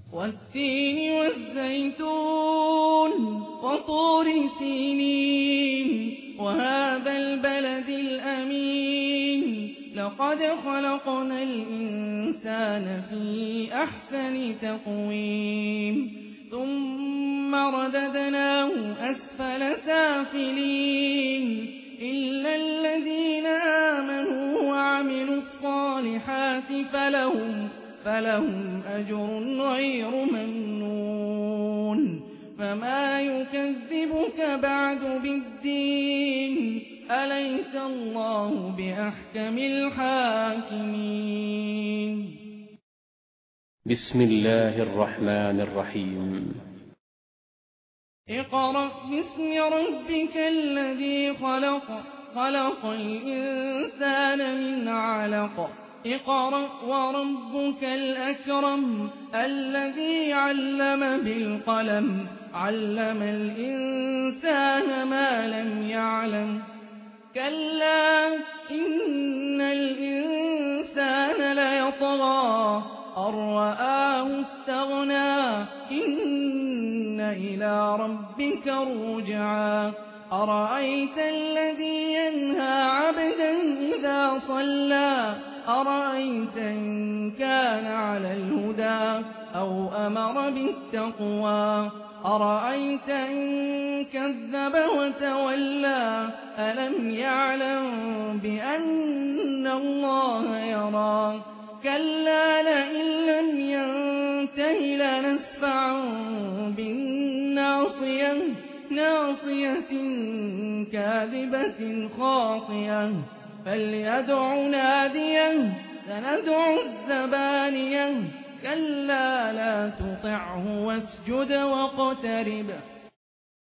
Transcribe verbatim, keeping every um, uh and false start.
والتين والزيتون وطور سينين وهذا البلد الأمين لقد خلقنا الإنسان في أحسن تقويم ثم رددناه أسفل سافلين إلا الذين آمنوا وعملوا الصالحات فلهم فلهم أجر غير ممنون فما يكذبك بعد بالدين أليس الله بأحكم الحاكمين. بسم الله الرحمن الرحيم. اقرأ باسم ربك الذي خلق خلق الإنسان من علق اقرأ وربك الأكرم الذي علم بالقلم علم الإنسان ما لم يعلم كلا إن الإنسان ليطغى أن رآه استغنى إن إلى ربك الرجعى أرأيت الذي ينهى عبدا إذا صلى أرأيت إن كان على الهدى أو أمر بالتقوى أرأيت إن كذب وتولى ألم يعلم بأن الله يرى كلا لئن لم ينته لنسفعا بالناصية ناصية كاذبة خاطئة فليدع ناديه سندع الزبانية كلا لا تطعه واسجد واقترب